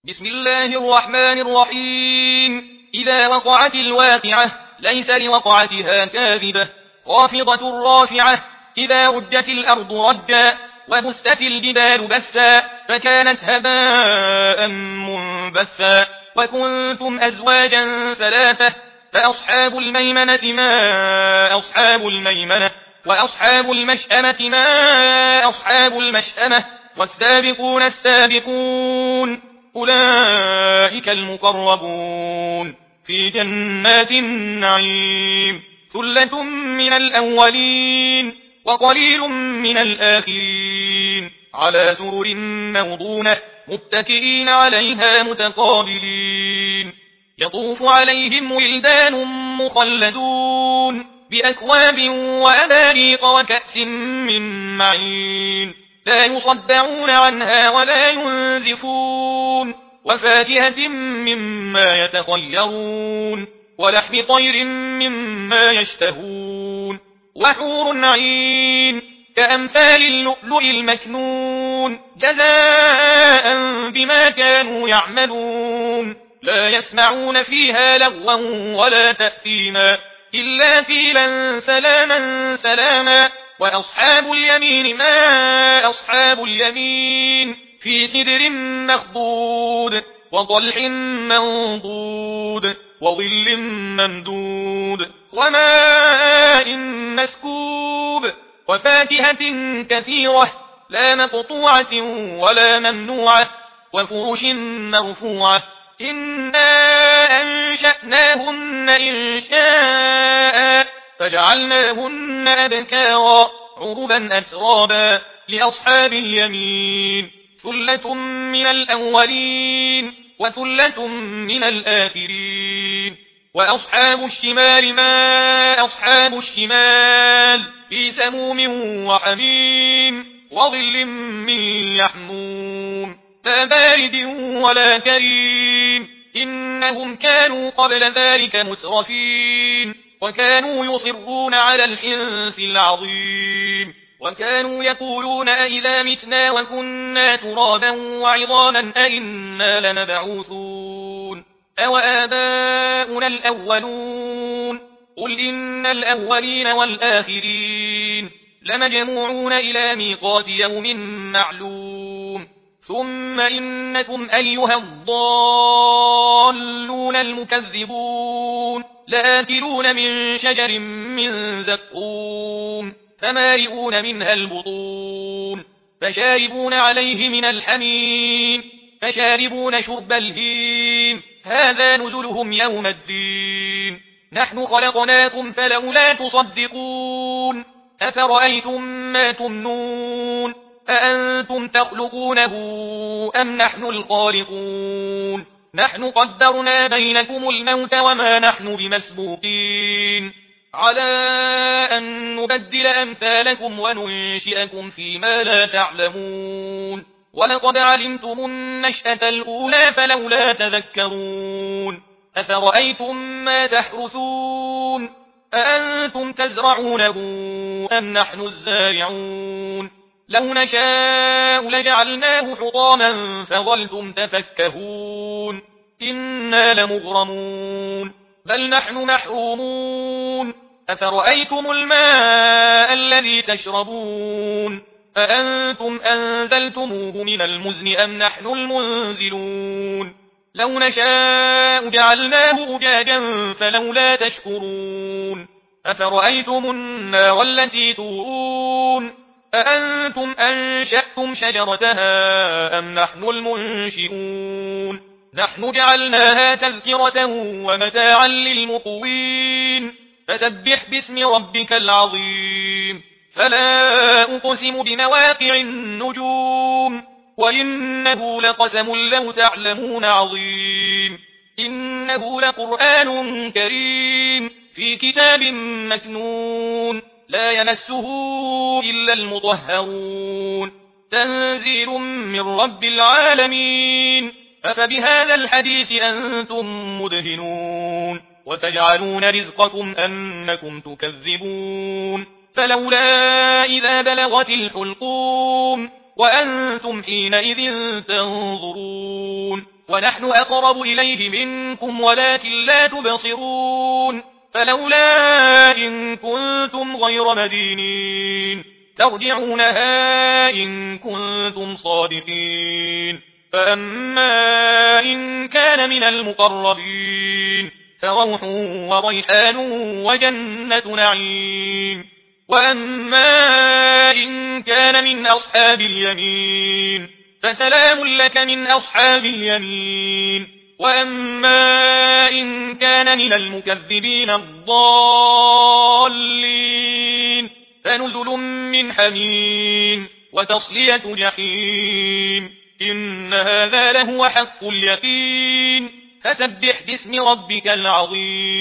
بسم الله الرحمن الرحيم. إذا وقعت الواقعة ليس لوقعتها كاذبة خافضة رافعة. إذا رجت الأرض رجا وبست الجبال بسا فكانت هباء منبثا وكنتم أزواجا ثلاثة فأصحاب الميمنة ما أصحاب الميمنة وأصحاب المشأمة ما أصحاب المشأمة والسابقون السابقون أولئك المقربون في جنات النعيم ثلة من الأولين وقليل من الآخرين على سرر موضونة متكئين عليها متقابلين يطوف عليهم ولدان مخلدون بأكواب وأباريق وكأس من معين لا يصدعون عنها ولا ينزفون وفاكهة مما يتخيرون ولحم طير مما يشتهون وحور عين كأمثال اللؤلؤ المكنون جزاء بما كانوا يعملون لا يسمعون فيها لغوا ولا تأثيما إلا قيلا سلاما سلاما وأصحاب اليمين ما أصحاب اليمين في سدر مخضود وطلح منضود وظل ممدود وماء مسكوب وفاكهة كثيرة لا مقطوعة ولا ممنوعة وفرش مرفوعة إنا أنشأناهن إنشاء فجعلناهن أبكارا عربا أترابا لأصحاب اليمين ثلة من الأولين وثلة من الآخرين وأصحاب الشمال ما أصحاب الشمال في سموم وحميم وظل من يحموم لا بارد ولا كريم إنهم كانوا قبل ذلك مترفين وكانوا يصرون على الحنث العظيم وكانوا يقولون أئذا متنا وكنا ترابا وعظاما أئنا لمبعوثون أو آباؤنا الأولون قل إن الأولين والآخرين لمجموعون إلى ميقات يوم معلوم ثم إنكم أيها الضالون المكذبون لآكلون من شجر من زقوم فمالئون منها البطون فشاربون عليه من الحميم فشاربون شرب الهيم هذا نزلهم يوم الدين نحن خلقناكم فلولا تصدقون أفرأيتم ما تمنون أأنتم تخلقونه أم نحن الخالقون نحن قدرنا بينكم الموت وما نحن بمسبوقين على أن نبدل أمثالكم وننشئكم فيما لا تعلمون ولقد علمتم النشأة الأولى فلولا تذكرون أفرأيتم ما تحرثون أأنتم تزرعونه أم نحن الزارعون لو نشاء لجعلناه حطاما فظلتم تفكهون إنا لمغرمون بل نحن محرومون أفرأيتم الماء الذي تشربون أأنتم أنزلتموه من المزن أم نحن المنزلون لو نشاء جعلناه أجاجا فلولا تشكرون أفرأيتم النار التي تورون أأنتم أنشأتم شجرتها أم نحن المنشئون نحن جعلناها تذكرة ومتاعا للمقوين فسبح باسم ربك العظيم فلا أقسم بمواقع النجوم وإنه لقسم لو تعلمون عظيم إنه لقرآن كريم في كتاب مكنون لا يمسه إلا المطهرون تنزيل من رب العالمين أفبهذا الحديث أنتم مدهنون وتجعلون رزقكم أنكم تكذبون فلولا إذا بلغت الحلقوم وأنتم حينئذ تنظرون ونحن أقرب إليه منكم ولكن لا تبصرون فلولا إن كنتم غير مدينين ترجعونها إن كنتم صادقين فأما إن كان من المقربين فروح وريحان وجنة نعيم وأما إن كان من أصحاب اليمين فسلام لك من أصحاب اليمين وأما إن كان من المكذبين الضالين فنزل من حميم وتصلية جحيم إن هذا لهو حق اليقين فسبح باسم ربك العظيم